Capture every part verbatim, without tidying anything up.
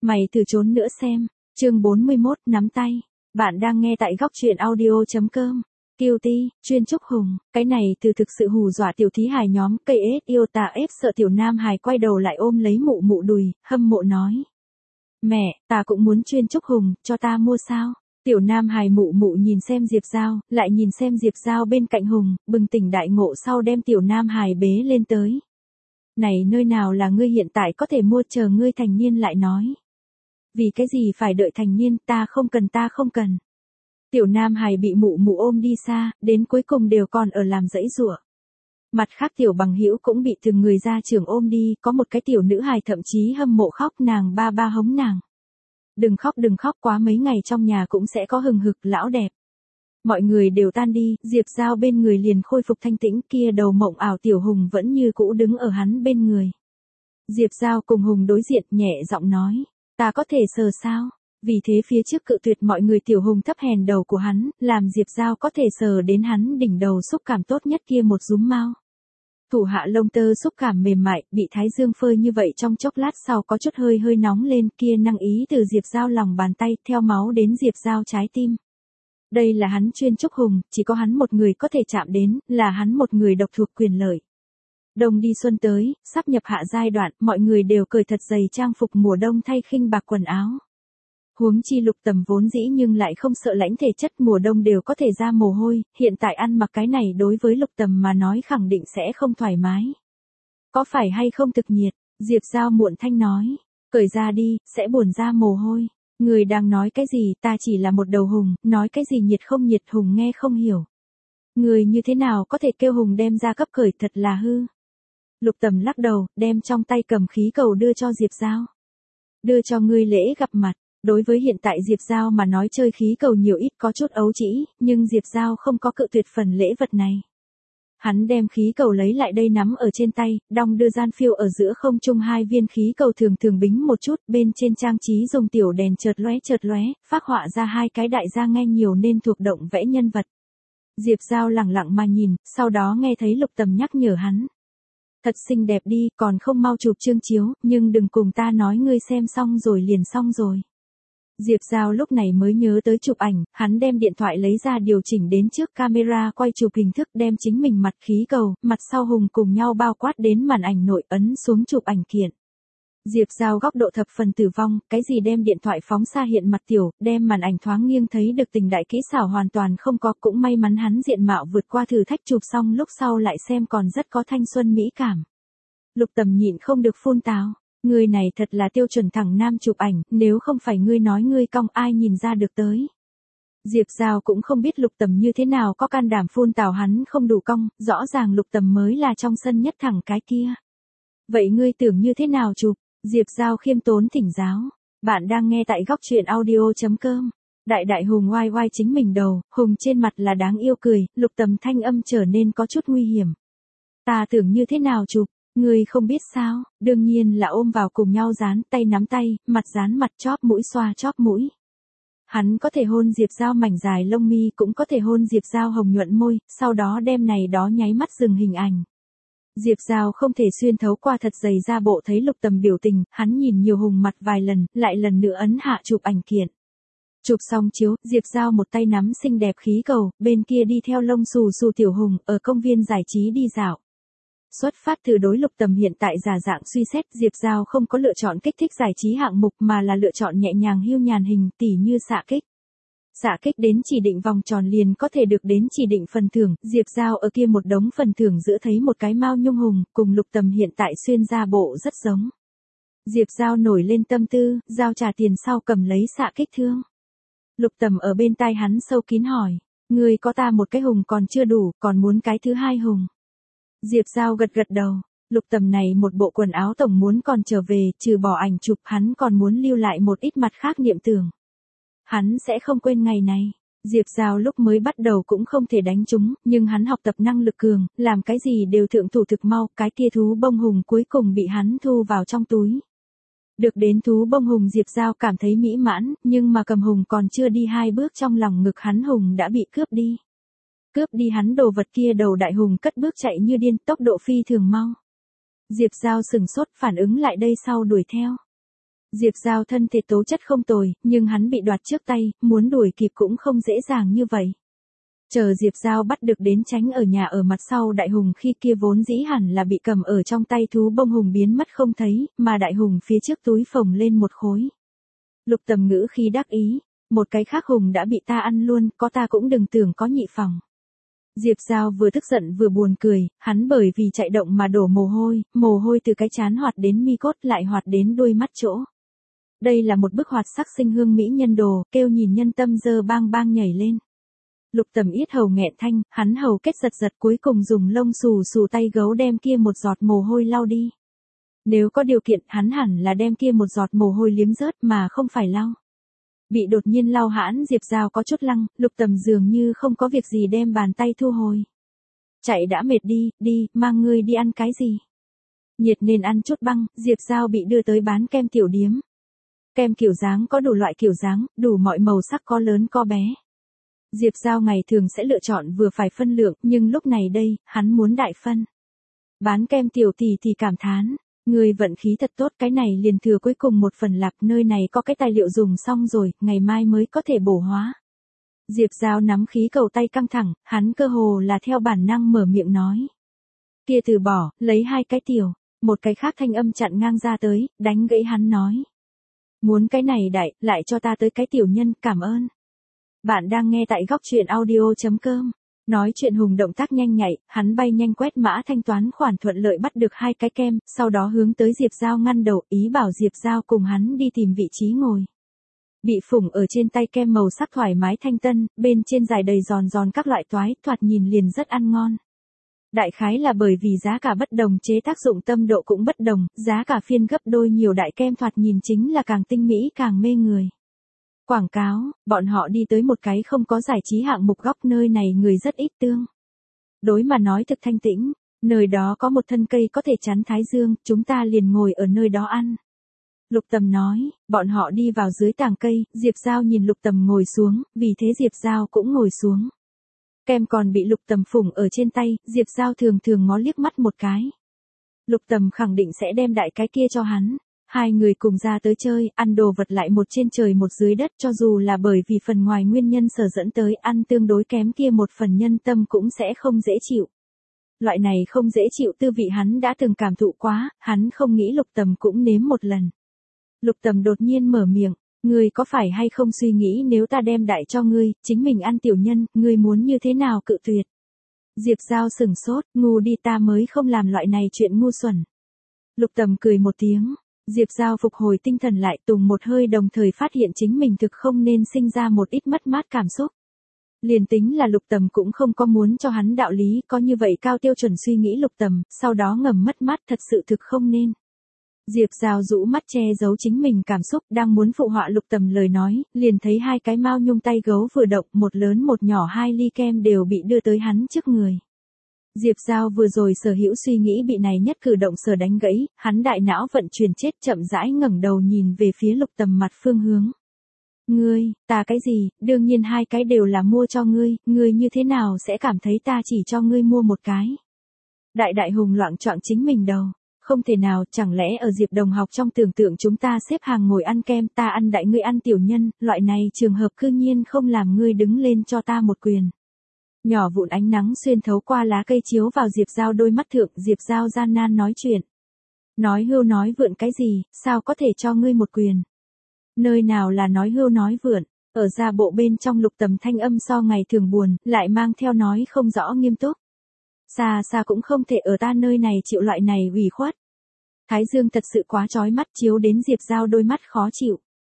Mày thử trốn nữa xem. Chương bốn mươi mốt, nắm tay. Bạn đang nghe tại góc truyện audio chấm com. Guilty, chuyên trúc hùng, cái này từ thực sự hù dọa tiểu thí hài nhóm, cây ết yêu tà ép sợ tiểu nam hài quay đầu lại ôm lấy mụ mụ đùi, hâm mộ nói. Mẹ, ta cũng muốn chuyên trúc hùng, cho ta mua sao? Tiểu nam hài mụ mụ nhìn xem Diệp Giao, lại nhìn xem Diệp Giao bên cạnh hùng, bừng tỉnh đại ngộ sau đem tiểu nam hài bế lên tới. Này nơi nào là ngươi hiện tại có thể mua, chờ ngươi thành niên lại nói. Vì cái gì phải đợi thành niên, ta không cần ta không cần. Tiểu nam hài bị mụ mụ ôm đi xa, đến cuối cùng đều còn ở làm dãy giụa. Mặt khác tiểu bằng hữu cũng bị từng người ra trường ôm đi, có một cái tiểu nữ hài thậm chí hâm mộ khóc, nàng ba ba hống nàng. Đừng khóc đừng khóc, quá mấy ngày trong nhà cũng sẽ có hừng hực lão đẹp. Mọi người đều tan đi, Diệp Giao bên người liền khôi phục thanh tĩnh, kia đầu mộng ảo tiểu hùng vẫn như cũ đứng ở hắn bên người. Diệp Giao cùng hùng đối diện nhẹ giọng nói, ta có thể sờ sao? Vì thế phía trước cự tuyệt mọi người tiểu hùng thấp hèn đầu của hắn, làm Diệp Giao có thể sờ đến hắn đỉnh đầu xúc cảm tốt nhất kia một rúm mao. Thủ hạ lông tơ xúc cảm mềm mại, bị thái dương phơi như vậy trong chốc lát sau có chút hơi hơi nóng lên, kia năng ý từ Diệp Giao lòng bàn tay, theo máu đến Diệp Giao trái tim. Đây là hắn chuyên trúc hùng, chỉ có hắn một người có thể chạm đến, là hắn một người độc thuộc quyền lợi. Đông đi xuân tới, sắp nhập hạ giai đoạn, mọi người đều cởi thật dày trang phục mùa đông thay khinh bạc quần áo. Huống chi Lục Tầm vốn dĩ nhưng lại không sợ lãnh thể chất, mùa đông đều có thể ra mồ hôi, hiện tại ăn mặc cái này đối với Lục Tầm mà nói khẳng định sẽ không thoải mái. Có phải hay không thực nhiệt? Diệp Giao muộn thanh nói, cởi ra đi, sẽ buồn ra mồ hôi. Người đang nói cái gì, ta chỉ là một đầu hùng, nói cái gì nhiệt không nhiệt, hùng nghe không hiểu. Người như thế nào có thể kêu hùng đem ra cấp cởi, thật là hư. Lục Tầm lắc đầu, đem trong tay cầm khí cầu đưa cho Diệp Giao. Đưa cho ngươi lễ gặp mặt. Đối với hiện tại Diệp Giao mà nói chơi khí cầu nhiều ít có chút ấu trĩ, nhưng Diệp Giao không có cự tuyệt phần lễ vật này. Hắn đem khí cầu lấy lại đây nắm ở trên tay, đong đưa gian phiêu ở giữa không trung hai viên khí cầu thường thường bính một chút, bên trên trang trí dùng tiểu đèn chợt lóe chợt lóe, phác họa ra hai cái đại gia nghe nhiều nên thuộc động vẽ nhân vật. Diệp Giao lẳng lặng mà nhìn, sau đó nghe thấy Lục Tầm nhắc nhở hắn. Thật xinh đẹp đi, còn không mau chụp chương chiếu, nhưng đừng cùng ta nói ngươi xem xong rồi liền xong rồi. Diệp Giao lúc này mới nhớ tới chụp ảnh, hắn đem điện thoại lấy ra điều chỉnh đến trước camera quay chụp hình thức, đem chính mình mặt khí cầu, mặt sau hùng cùng nhau bao quát đến màn ảnh nội, ấn xuống chụp ảnh kiện. Diệp Giao góc độ thập phần tử vong, cái gì đem điện thoại phóng xa hiện mặt tiểu, đem màn ảnh thoáng nghiêng thấy được tình đại kỹ xảo hoàn toàn không có, cũng may mắn hắn diện mạo vượt qua thử thách, chụp xong lúc sau lại xem còn rất có thanh xuân mỹ cảm. Lục Tầm nhịn không được phun tào. Ngươi này thật là tiêu chuẩn thẳng nam chụp ảnh, nếu không phải ngươi nói ngươi cong ai nhìn ra được tới. Diệp Giao cũng không biết Lục Tầm như thế nào có can đảm phun tào hắn không đủ cong, rõ ràng Lục Tầm mới là trong sân nhất thẳng cái kia. Vậy ngươi tưởng như thế nào chụp? Diệp Giao khiêm tốn thỉnh giáo. Bạn đang nghe tại góc truyện audio chấm com. Đại đại hùng oai oai chính mình đầu, hùng trên mặt là đáng yêu cười, Lục Tầm thanh âm trở nên có chút nguy hiểm. Ta tưởng như thế nào chụp? Ngươi không biết sao, đương nhiên là ôm vào cùng nhau dán, tay nắm tay, mặt dán mặt, chóp mũi xoa chóp mũi. Hắn có thể hôn Diệp Giao mảnh dài lông mi, cũng có thể hôn Diệp Giao hồng nhuận môi, sau đó đem này đó nháy mắt dừng hình ảnh. Diệp Giao không thể xuyên thấu qua thật dày ra bộ thấy Lục Tầm biểu tình, hắn nhìn nhiều hùng mặt vài lần, lại lần nữa ấn hạ chụp ảnh kiện. Chụp xong chiếu, Diệp Giao một tay nắm xinh đẹp khí cầu, bên kia đi theo lông xù xù tiểu hùng, ở công viên giải trí đi dạo. Xuất phát từ đối Lục Tầm hiện tại giả dạng suy xét, Diệp Giao không có lựa chọn kích thích giải trí hạng mục mà là lựa chọn nhẹ nhàng hưu nhàn hình, tỉ như xạ kích. Xạ kích đến chỉ định vòng tròn liền có thể được đến chỉ định phần thưởng, Diệp Giao ở kia một đống phần thưởng giữa thấy một cái mao nhung hùng, cùng Lục Tầm hiện tại xuyên ra bộ rất giống. Diệp Giao nổi lên tâm tư, giao trả tiền sau cầm lấy xạ kích thương. Lục Tầm ở bên tai hắn sâu kín hỏi, ngươi có ta một cái hùng còn chưa đủ, còn muốn cái thứ hai hùng. Diệp Giao gật gật đầu, Lục Tầm này một bộ quần áo tổng muốn còn trở về, trừ bỏ ảnh chụp hắn còn muốn lưu lại một ít mặt khác niệm tưởng. Hắn sẽ không quên ngày này. Diệp Giao lúc mới bắt đầu cũng không thể đánh chúng, nhưng hắn học tập năng lực cường, làm cái gì đều thượng thủ thực mau, cái kia thú bông hùng cuối cùng bị hắn thu vào trong túi. Được đến thú bông hùng Diệp Giao cảm thấy mỹ mãn, nhưng mà cầm hùng còn chưa đi hai bước trong lòng ngực hắn hùng đã bị cướp đi. Cướp đi hắn đồ vật kia đầu đại hùng cất bước chạy như điên, tốc độ phi thường mau. Diệp Giao sừng sốt phản ứng lại đây sau đuổi theo. Diệp Giao thân thể tố chất không tồi, nhưng hắn bị đoạt trước tay, muốn đuổi kịp cũng không dễ dàng như vậy. Chờ Diệp Giao bắt được đến tránh ở nhà ở mặt sau Đại Hùng khi kia vốn dĩ hẳn là bị cầm ở trong tay thú bông hùng biến mất không thấy, mà Đại Hùng phía trước túi phồng lên một khối. Lục Tầm ngữ khi đắc ý, một cái khác hùng đã bị ta ăn luôn, có ta cũng đừng tưởng có nhị phòng. Diệp Giao vừa tức giận vừa buồn cười, hắn bởi vì chạy động mà đổ mồ hôi, mồ hôi từ cái trán hoạt đến mi cốt lại hoạt đến đuôi mắt chỗ. Đây là một bức hoạt sắc sinh hương mỹ nhân đồ, kêu nhìn nhân tâm dơ bang bang nhảy lên. Lục Tầm yết hầu nghẹn thanh, hắn hầu kết giật giật cuối cùng dùng lông xù xù tay gấu đem kia một giọt mồ hôi lau đi. Nếu có điều kiện hắn hẳn là đem kia một giọt mồ hôi liếm rớt mà không phải lau. Bị đột nhiên lau hãn Diệp Giao có chút lăng, Lục Tầm dường như không có việc gì đem bàn tay thu hồi. Chạy đã mệt đi, đi, mang ngươi đi ăn cái gì. Nhiệt nên ăn chút băng, Diệp Giao bị đưa tới bán kem tiểu điếm. Kem kiểu dáng có đủ loại kiểu dáng, đủ mọi màu sắc có lớn có bé. Diệp Giao ngày thường sẽ lựa chọn vừa phải phân lượng, nhưng lúc này đây, hắn muốn đại phân. Bán kem tiểu tỷ thì cảm thán, người vận khí thật tốt, cái này liền thừa cuối cùng một phần lạc, nơi này có cái tài liệu dùng xong rồi, ngày mai mới có thể bổ hóa. Diệp Giao nắm khí cầu tay căng thẳng, hắn cơ hồ là theo bản năng mở miệng nói. Kia từ bỏ, lấy hai cái tiểu, một cái khác thanh âm chặn ngang ra tới, đánh gãy hắn nói. Muốn cái này đại, lại cho ta tới cái tiểu nhân, cảm ơn. Bạn đang nghe tại góc truyện audio chấm com. Nói chuyện Hùng động tác nhanh nhạy, hắn bay nhanh quét mã thanh toán khoản thuận lợi bắt được hai cái kem, sau đó hướng tới Diệp Giao ngăn đầu, ý bảo Diệp Giao cùng hắn đi tìm vị trí ngồi. Bị phủng ở trên tay kem màu sắc thoải mái thanh tân, bên trên dài đầy giòn giòn các loại toái, thoạt nhìn liền rất ăn ngon. Đại khái là bởi vì giá cả bất đồng chế tác dụng tâm độ cũng bất đồng, giá cả phiên gấp đôi nhiều đại kem thoạt nhìn chính là càng tinh mỹ càng mê người. Quảng cáo, bọn họ đi tới một cái không có giải trí hạng mục góc, nơi này người rất ít tương. Đối mà nói thực thanh tĩnh, nơi đó có một thân cây có thể chắn thái dương, chúng ta liền ngồi ở nơi đó ăn. Lục Tầm nói, bọn họ đi vào dưới tàng cây, Diệp Giao nhìn Lục Tầm ngồi xuống, vì thế Diệp Giao cũng ngồi xuống. Kem còn bị Lục Tầm phủng ở trên tay, Diệp Giao thường thường ngó liếc mắt một cái. Lục Tầm khẳng định sẽ đem đại cái kia cho hắn. Hai người cùng ra tới chơi, ăn đồ vật lại một trên trời một dưới đất, cho dù là bởi vì phần ngoài nguyên nhân sở dẫn tới ăn tương đối kém kia một phần nhân tâm cũng sẽ không dễ chịu. Loại này không dễ chịu tư vị hắn đã từng cảm thụ quá, hắn không nghĩ Lục Tầm cũng nếm một lần. Lục Tầm đột nhiên mở miệng, ngươi có phải hay không suy nghĩ nếu ta đem đại cho ngươi, chính mình ăn tiểu nhân, ngươi muốn như thế nào cự tuyệt. Diệp Giao sừng sốt, ngu đi, ta mới không làm loại này chuyện ngu xuẩn. Lục Tầm cười một tiếng. Diệp Giao phục hồi tinh thần lại, tùng một hơi, đồng thời phát hiện chính mình thực không nên sinh ra một ít mất mát cảm xúc. Liền tính là Lục Tầm cũng không có muốn cho hắn đạo lý, có như vậy cao tiêu chuẩn suy nghĩ Lục Tầm, sau đó ngầm mất mát, thật sự thực không nên. Diệp Giao rũ mắt che giấu chính mình cảm xúc, đang muốn phụ họa Lục Tầm lời nói, liền thấy hai cái mao nhung tay gấu vừa động, một lớn một nhỏ, hai ly kem đều bị đưa tới hắn trước người. Diệp Giao vừa rồi sở hữu suy nghĩ bị này nhất cử động sở đánh gãy, hắn đại não vận chuyển chết, chậm rãi ngẩng đầu nhìn về phía Lục Tầm mặt phương hướng. Ngươi, ta cái gì, đương nhiên hai cái đều là mua cho ngươi, ngươi như thế nào sẽ cảm thấy ta chỉ cho ngươi mua một cái. Đại đại hùng loạn choạng chính mình đầu, không thể nào, chẳng lẽ ở Diệp đồng học trong tưởng tượng chúng ta xếp hàng ngồi ăn kem, ta ăn đại ngươi ăn tiểu nhân, loại này trường hợp cư nhiên không làm ngươi đứng lên cho ta một quyền. Nhỏ vụn ánh nắng xuyên thấu qua lá cây chiếu vào Diệp Giao đôi mắt thượng, Diệp Giao gian nan nói chuyện. Nói hưu nói vượn cái gì, sao có thể cho ngươi một quyền. Nơi nào là nói hưu nói vượn, ở ra bộ bên trong Lục Tầm thanh âm so ngày thường buồn, lại mang theo nói không rõ nghiêm túc. Xa xa cũng không thể ở ta nơi này chịu loại này ủy khuất. Thái dương thật sự quá chói mắt, chiếu đến Diệp Giao đôi mắt khó chịu.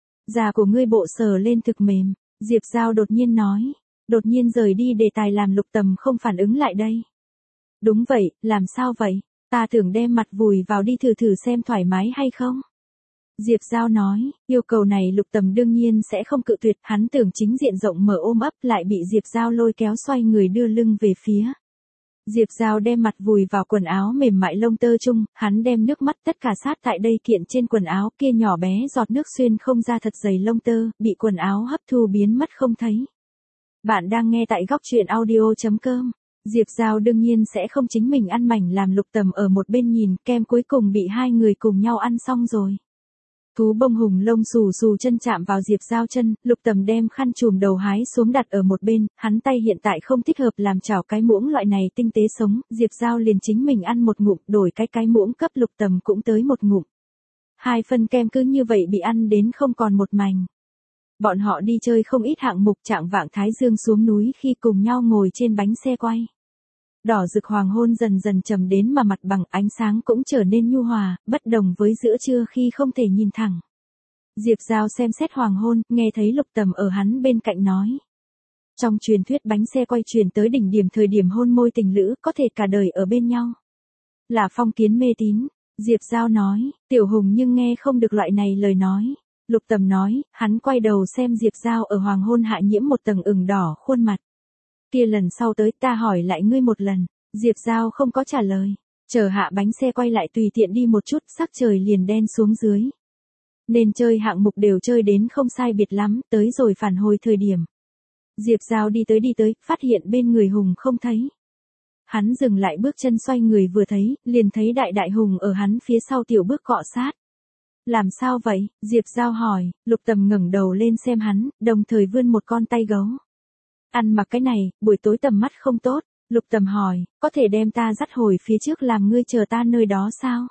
Da của ngươi bộ sờ lên thực mềm, Diệp Giao đột nhiên nói. Đột nhiên rời đi đề tài làm Lục Tầm không phản ứng lại đây. Đúng vậy, làm sao vậy? Ta tưởng đem mặt vùi vào đi thử thử xem thoải mái hay không? Diệp Giao nói, yêu cầu này Lục Tầm đương nhiên sẽ không cự tuyệt, hắn tưởng chính diện rộng mở ôm ấp lại bị Diệp Giao lôi kéo xoay người đưa lưng về phía. Diệp Giao đem mặt vùi vào quần áo mềm mại lông tơ chung, hắn đem nước mắt tất cả sát tại đây kiện trên quần áo, kia nhỏ bé giọt nước xuyên không ra thật dày lông tơ, bị quần áo hấp thu biến mất không thấy. Bạn đang nghe tại góc truyện audio chấm com. Diệp Giao đương nhiên sẽ không chính mình ăn mảnh làm Lục Tầm ở một bên nhìn, kem cuối cùng bị hai người cùng nhau ăn xong rồi. thú bông hùng lông xù xù chân chạm vào Diệp Giao chân, Lục Tầm đem khăn trùm đầu hái xuống đặt ở một bên, hắn tay hiện tại không thích hợp làm chảo cái muỗng loại này tinh tế sống, Diệp Giao liền chính mình ăn một ngụm, đổi cái cái muỗng cấp Lục Tầm cũng tới một ngụm. Hai phân kem cứ như vậy bị ăn đến không còn một mảnh. Bọn họ đi chơi không ít hạng mục, trạng vạng thái dương xuống núi khi cùng nhau ngồi trên bánh xe quay. Đỏ rực hoàng hôn dần dần trầm đến mà mặt bằng ánh sáng cũng trở nên nhu hòa, bất đồng với giữa trưa khi không thể nhìn thẳng. Diệp Giao xem xét hoàng hôn, nghe thấy Lục Tầm ở hắn bên cạnh nói. Trong truyền thuyết bánh xe quay truyền tới đỉnh điểm thời điểm hôn môi tình lữ có thể cả đời ở bên nhau. Là phong kiến mê tín, Diệp Giao nói, Tiểu Hùng nhưng nghe không được loại này lời nói. Lục Tầm nói, hắn quay đầu xem Diệp Giao ở hoàng hôn hạ nhiễm một tầng ửng đỏ khuôn mặt. Kia lần sau tới ta hỏi lại ngươi một lần, Diệp Giao không có trả lời. Chờ hạ bánh xe quay lại tùy tiện đi một chút, sắc trời liền đen xuống dưới. Nên chơi hạng mục đều chơi đến không sai biệt lắm, tới rồi phản hồi thời điểm. Diệp Giao đi tới đi tới, phát hiện bên người Hùng không thấy. Hắn dừng lại bước chân xoay người vừa thấy, liền thấy đại đại Hùng ở hắn phía sau tiểu bước cọ sát. Làm sao vậy? Diệp Giao hỏi, Lục Tầm ngẩng đầu lên xem hắn, đồng thời vươn một con tay gấu. Ăn mặc cái này, buổi tối tầm mắt không tốt, Lục Tầm hỏi, có thể đem ta dắt hồi phía trước làm ngươi chờ ta nơi đó sao?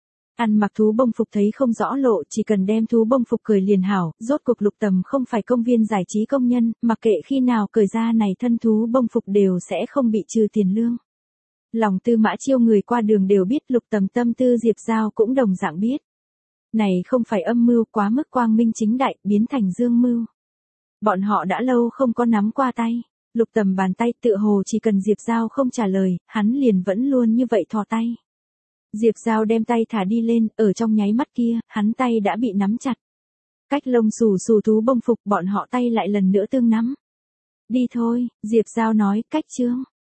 Ăn mặc thú bông phục thấy không rõ lộ, chỉ cần đem thú bông phục cởi liền hảo, rốt cuộc Lục Tầm không phải công viên giải trí công nhân, mặc kệ khi nào cởi ra này thân thú bông phục đều sẽ không bị trừ tiền lương. Lòng Tư Mã Chiêu người qua đường đều biết, Lục Tầm tâm tư Diệp Giao cũng đồng dạng biết. Này không phải âm mưu quá mức quang minh chính đại, biến thành dương mưu. Bọn họ đã lâu không có nắm qua tay. Lục Tầm bàn tay tựa hồ chỉ cần Diệp Giao không trả lời, hắn liền vẫn luôn như vậy thò tay. Diệp Giao đem tay thả đi lên, ở trong nháy mắt kia, hắn tay đã bị nắm chặt. Cách lông xù xù thú bông phục bọn họ tay lại lần nữa tương nắm. Đi thôi, Diệp Giao nói, cách chương.